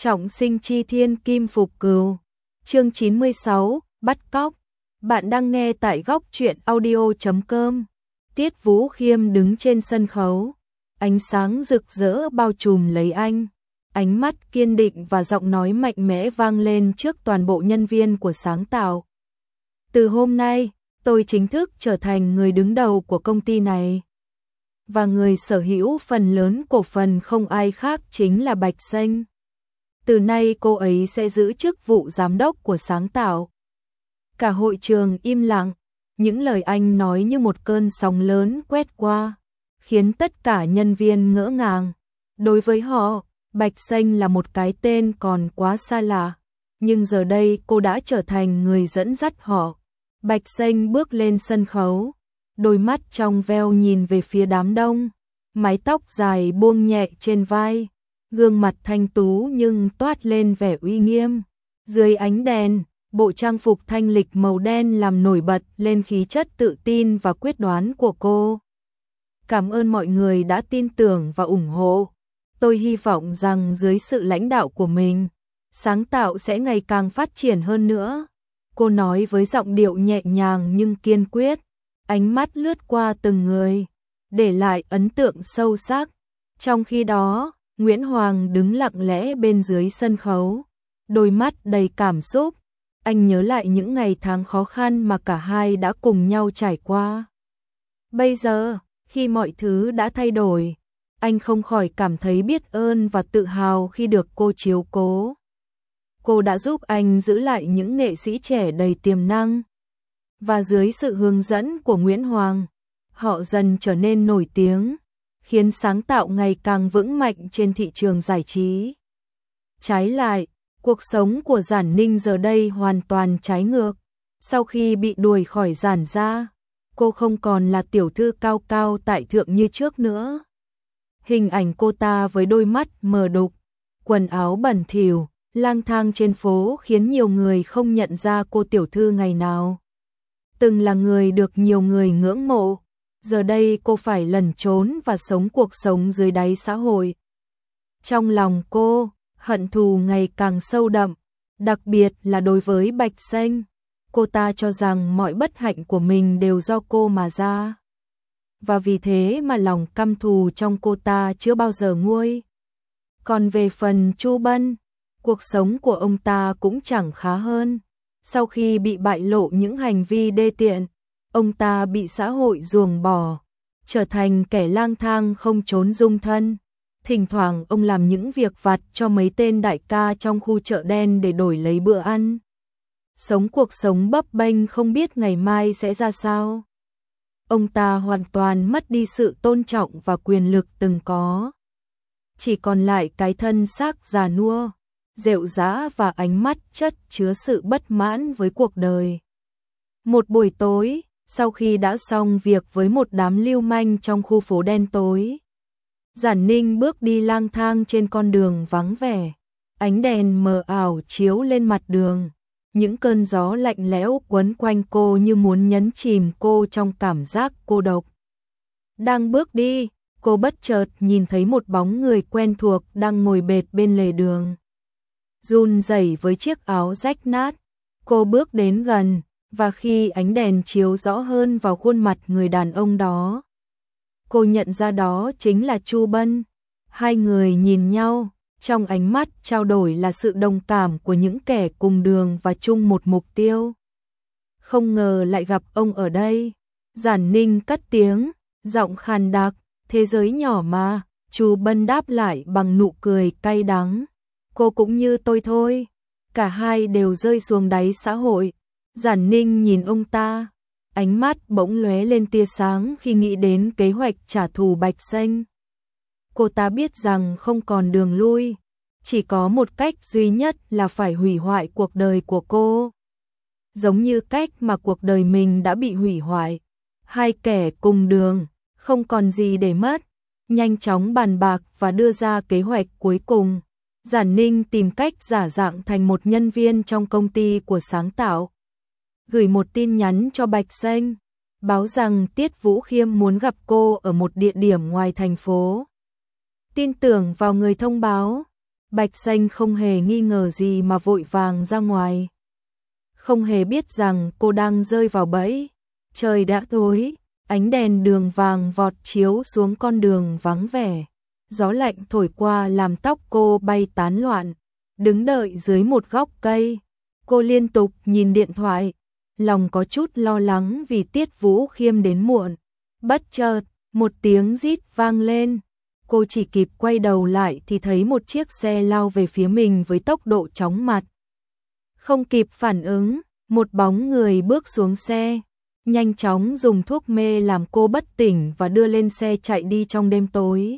Trọng sinh chi thiên kim phục cừu. Chương 96, bắt cóc. Bạn đang nghe tại góc truyện audio.com. Tiết Vũ Khiêm đứng trên sân khấu, ánh sáng rực rỡ bao trùm lấy anh. Ánh mắt kiên định và giọng nói mạnh mẽ vang lên trước toàn bộ nhân viên của sáng tạo. Từ hôm nay, tôi chính thức trở thành người đứng đầu của công ty này. Và người sở hữu phần lớn cổ phần không ai khác chính là Bạch Xanh. Từ nay cô ấy sẽ giữ chức vụ giám đốc của sáng tạo. Cả hội trường im lặng, những lời anh nói như một cơn sóng lớn quét qua, khiến tất cả nhân viên ngỡ ngàng. Đối với họ, Bạch Xanh là một cái tên còn quá xa lạ, nhưng giờ đây cô đã trở thành người dẫn dắt họ. Bạch Xanh bước lên sân khấu, đôi mắt trong veo nhìn về phía đám đông, mái tóc dài buông nhẹ trên vai, gương mặt thanh tú nhưng toát lên vẻ uy nghiêm. Dưới ánh đèn, bộ trang phục thanh lịch màu đen làm nổi bật lên khí chất tự tin và quyết đoán của cô. Cảm ơn mọi người đã tin tưởng và ủng hộ. Tôi hy vọng rằng dưới sự lãnh đạo của mình, sáng tạo sẽ ngày càng phát triển hơn nữa. Cô nói với giọng điệu nhẹ nhàng nhưng kiên quyết, ánh mắt lướt qua từng người, để lại ấn tượng sâu sắc. Trong khi đó, Nguyễn Hoàng đứng lặng lẽ bên dưới sân khấu, đôi mắt đầy cảm xúc. Anh nhớ lại những ngày tháng khó khăn mà cả hai đã cùng nhau trải qua. Bây giờ, khi mọi thứ đã thay đổi, anh không khỏi cảm thấy biết ơn và tự hào khi được cô chiếu cố. Cô đã giúp anh giữ lại những nghệ sĩ trẻ đầy tiềm năng. Và dưới sự hướng dẫn của Nguyễn Hoàng, họ dần trở nên nổi tiếng, khiến sáng tạo ngày càng vững mạnh trên thị trường giải trí. Trái lại, cuộc sống của Giản Ninh giờ đây hoàn toàn trái ngược. Sau khi bị đuổi khỏi Giản gia, cô không còn là tiểu thư cao cao tại thượng như trước nữa. Hình ảnh cô ta với đôi mắt mờ đục, quần áo bẩn thỉu, lang thang trên phố khiến nhiều người không nhận ra cô tiểu thư ngày nào. Từng là người được nhiều người ngưỡng mộ, giờ đây cô phải lẩn trốn và sống cuộc sống dưới đáy xã hội. Trong lòng cô, hận thù ngày càng sâu đậm, đặc biệt là đối với Bạch Xanh. Cô ta cho rằng mọi bất hạnh của mình đều do cô mà ra. Và vì thế mà lòng căm thù trong cô ta chưa bao giờ nguôi. Còn về phần Chu Bân, cuộc sống của ông ta cũng chẳng khá hơn. Sau khi bị bại lộ những hành vi đê tiện, ông ta bị xã hội ruồng bỏ, trở thành kẻ lang thang không chốn dung thân. Thỉnh thoảng ông làm những việc vặt cho mấy tên đại ca trong khu chợ đen để đổi lấy bữa ăn. Sống cuộc sống bấp bênh không biết ngày mai sẽ ra sao. Ông ta hoàn toàn mất đi sự tôn trọng và quyền lực từng có. Chỉ còn lại cái thân xác già nua, rệu rã và ánh mắt chất chứa sự bất mãn với cuộc đời. Một buổi tối, sau khi đã xong việc với một đám lưu manh trong khu phố đen tối, Giản Ninh bước đi lang thang trên con đường vắng vẻ. Ánh đèn mờ ảo chiếu lên mặt đường, những cơn gió lạnh lẽo quấn quanh cô như muốn nhấn chìm cô trong cảm giác cô độc. Đang bước đi, cô bất chợt nhìn thấy một bóng người quen thuộc đang ngồi bệt bên lề đường. Run rẩy với chiếc áo rách nát, cô bước đến gần, và khi ánh đèn chiếu rõ hơn vào khuôn mặt người đàn ông đó, cô nhận ra đó chính là Chu Bân. Hai người nhìn nhau, trong ánh mắt trao đổi là sự đồng cảm của những kẻ cùng đường và chung một mục tiêu. Không ngờ lại gặp ông ở đây. Giản Ninh cất tiếng, giọng khàn đặc, thế giới nhỏ mà. Chu Bân đáp lại bằng nụ cười cay đắng. Cô cũng như tôi thôi. Cả hai đều rơi xuống đáy xã hội. Giản Ninh nhìn ông ta, ánh mắt bỗng lóe lên tia sáng khi nghĩ đến kế hoạch trả thù Bạch Xanh. Cô ta biết rằng không còn đường lui, chỉ có một cách duy nhất là phải hủy hoại cuộc đời của cô. Giống như cách mà cuộc đời mình đã bị hủy hoại. Hai kẻ cùng đường, không còn gì để mất, nhanh chóng bàn bạc và đưa ra kế hoạch cuối cùng. Giản Ninh tìm cách giả dạng thành một nhân viên trong công ty của sáng tạo. Gửi một tin nhắn cho Bạch Xanh, báo rằng Tiết Vũ Khiêm muốn gặp cô ở một địa điểm ngoài thành phố. Tin tưởng vào người thông báo, Bạch Xanh không hề nghi ngờ gì mà vội vàng ra ngoài. Không hề biết rằng cô đang rơi vào bẫy. Trời đã tối, ánh đèn đường vàng vọt chiếu xuống con đường vắng vẻ. Gió lạnh thổi qua làm tóc cô bay tán loạn. Đứng đợi dưới một gốc cây, cô liên tục nhìn điện thoại, lòng có chút lo lắng vì Tiết Vũ Khiêm đến muộn. Bất chợt, một tiếng rít vang lên. Cô chỉ kịp quay đầu lại thì thấy một chiếc xe lao về phía mình với tốc độ chóng mặt. Không kịp phản ứng, một bóng người bước xuống xe, nhanh chóng dùng thuốc mê làm cô bất tỉnh và đưa lên xe chạy đi trong đêm tối.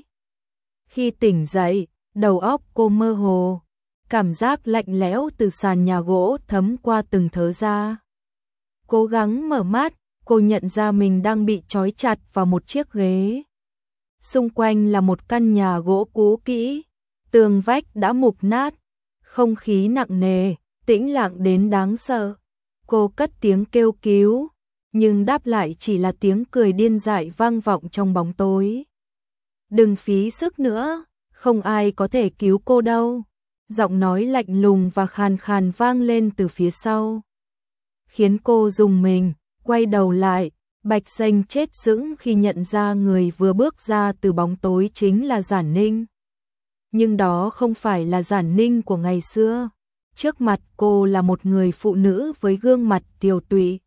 Khi tỉnh dậy, đầu óc cô mơ hồ, cảm giác lạnh lẽo từ sàn nhà gỗ thấm qua từng thớ da. Cố gắng mở mắt, cô nhận ra mình đang bị trói chặt vào một chiếc ghế. Xung quanh là một căn nhà gỗ cũ kỹ, tường vách đã mục nát, không khí nặng nề, tĩnh lặng đến đáng sợ. Cô cất tiếng kêu cứu, nhưng đáp lại chỉ là tiếng cười điên dại vang vọng trong bóng tối. Đừng phí sức nữa, không ai có thể cứu cô đâu. Giọng nói lạnh lùng và khàn khàn vang lên từ phía sau, khiến cô rùng mình, quay đầu lại. Bạch Xanh chết sững khi nhận ra người vừa bước ra từ bóng tối chính là Giản Ninh. Nhưng đó không phải là Giản Ninh của ngày xưa. Trước mặt cô là một người phụ nữ với gương mặt tiều tụy,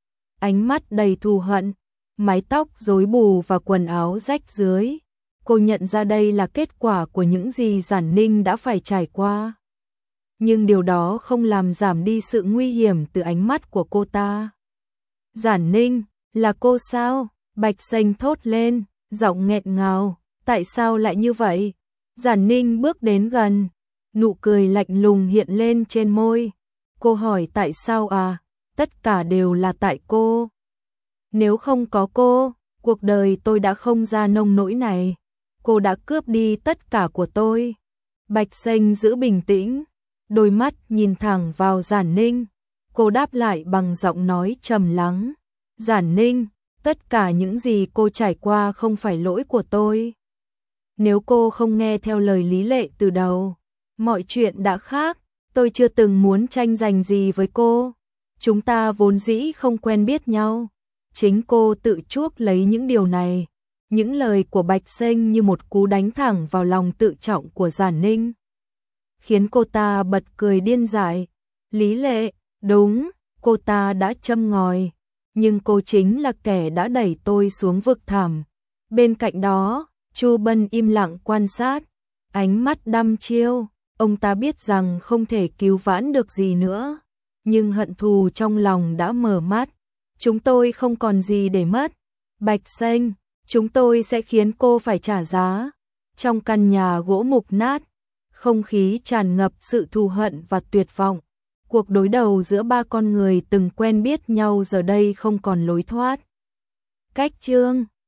ánh mắt đầy thù hận, mái tóc rối bù và quần áo rách rưới. Cô nhận ra đây là kết quả của những gì Giản Ninh đã phải trải qua. Nhưng điều đó không làm giảm đi sự nguy hiểm từ ánh mắt của cô ta. Giản Ninh, là cô sao? Bạch Xanh thốt lên, giọng nghẹn ngào, tại sao lại như vậy? Giản Ninh bước đến gần, nụ cười lạnh lùng hiện lên trên môi. Cô hỏi tại sao à? Tất cả đều là tại cô. Nếu không có cô, cuộc đời tôi đã không ra nông nỗi này. Cô đã cướp đi tất cả của tôi. Bạch Xanh giữ bình tĩnh, đôi mắt nhìn thẳng vào Giản Ninh. Cô đáp lại bằng giọng nói trầm lắng. Giản Ninh, tất cả những gì cô trải qua không phải lỗi của tôi. Nếu cô không nghe theo lời Lý Lệ từ đầu, mọi chuyện đã khác. Tôi chưa từng muốn tranh giành gì với cô. Chúng ta vốn dĩ không quen biết nhau. Chính cô tự chuốc lấy những điều này. Những lời của Bạch Xanh như một cú đánh thẳng vào lòng tự trọng của Giản Ninh, khiến cô ta bật cười điên dại. Lý Lệ, đúng, cô ta đã châm ngòi, nhưng cô chính là kẻ đã đẩy tôi xuống vực thẳm. Bên cạnh đó, Chu Bân im lặng quan sát, ánh mắt đăm chiêu. Ông ta biết rằng không thể cứu vãn được gì nữa, nhưng hận thù trong lòng đã mở mắt. Chúng tôi không còn gì để mất. Bạch Xanh, chúng tôi sẽ khiến cô phải trả giá. Trong căn nhà gỗ mục nát, không khí tràn ngập sự thù hận và tuyệt vọng. Cuộc đối đầu giữa ba con người từng quen biết nhau giờ đây không còn lối thoát. Cách chương